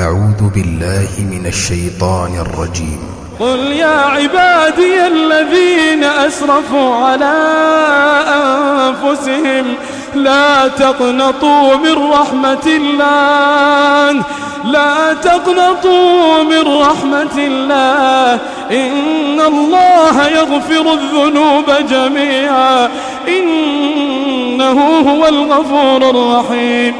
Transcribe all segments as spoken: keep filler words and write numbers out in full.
أعوذ بالله من الشيطان الرجيم. قل يا عبادي الذين أسرفوا على أنفسهم لا تقنطوا من رحمة الله لا تقنطوا من رحمة الله إن الله يغفر الذنوب جميعا إنه هو الغفور الرحيم.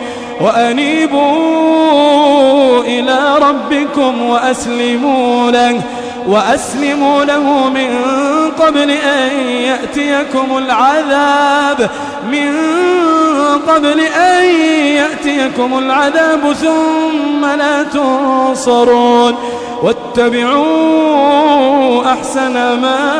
وأنيبوا إلى ربكم وأسلموا له وأسلموا له من قبل أن يأتيكم العذاب من قبل أن يأتيكم العذاب ثم لا تنصرون. واتبعوا أحسن ما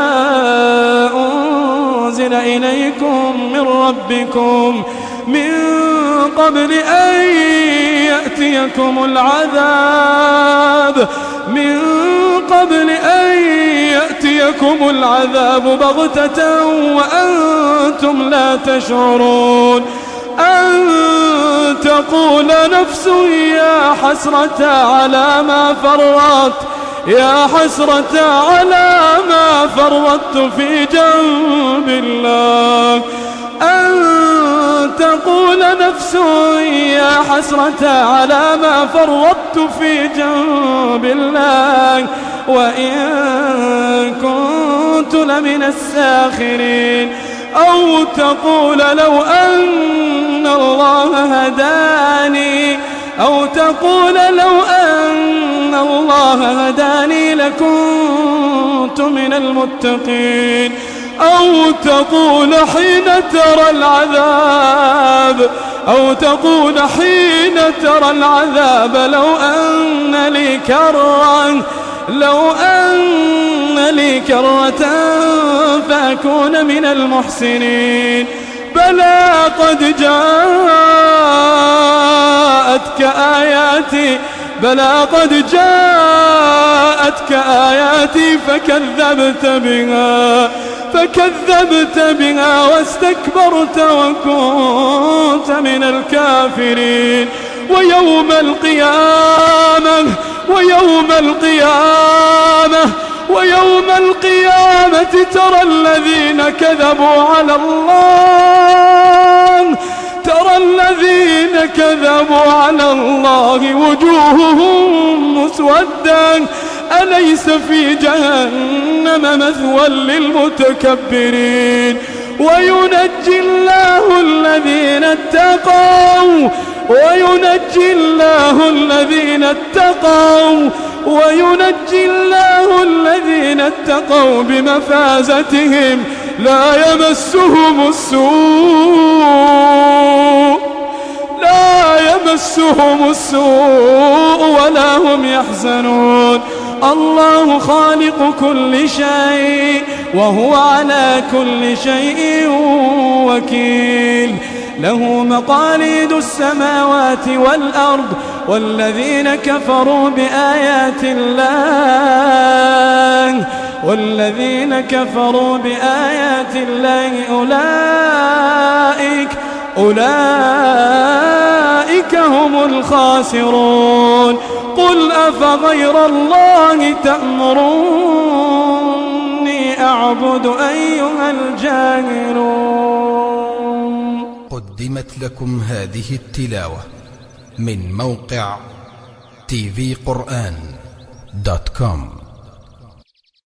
أنزل إليكم من ربكم من قبل أن يأتيكم العذاب من قبل أن يأتيكم العذاب بغتة وأنتم لا تشعرون. أن تقول نفس يا حسرة على ما فرطت يا حسرة على ما فرطت في جنب الله أن تقول نفس يا حسرة على ما فرطت في جنب الله وإن كنت لمن الساخرين. أو تقول لو أن الله هداني أو تقول لو أن الله هداني لكنت من المتقين. أو تقول حين ترى العذاب أو تقول حين ترى العذاب لو أن لي كرة لو أن لي كرة فأكون من المحسنين. بلى قد جاءتك آياتي بلى قد جاءتك آياتي فكذبت بها فكذبت بها واستكبرت وكنت من الكافرين. ويوم القيامة ويوم القيامة ويوم القيامة ترى الذين كذبوا على الله ترى الذين كذبوا على الله وجوههم مسودة أليس في جهنم مثوى للمتكبرين. وينجي الله الذين اتقوا وينجي الله الذين اتقوا وينجي الله الذين اتقوا بمفازتهم لا يمسهم السوء لا يمسهم السوء ولا هم يحزنون. الله خالق كل شيء وهو على كل شيء وكيل. له مقاليد السماوات والأرض والذين كفروا بآيات الله والذين كفروا بآيات الله أولئك أولئك هم الخاسرون. قل أفغير الله تأمروني أعبد أيها الجاهلون. قدمت لكم هذه التلاوة من موقع تي في قرآن دوت كوم.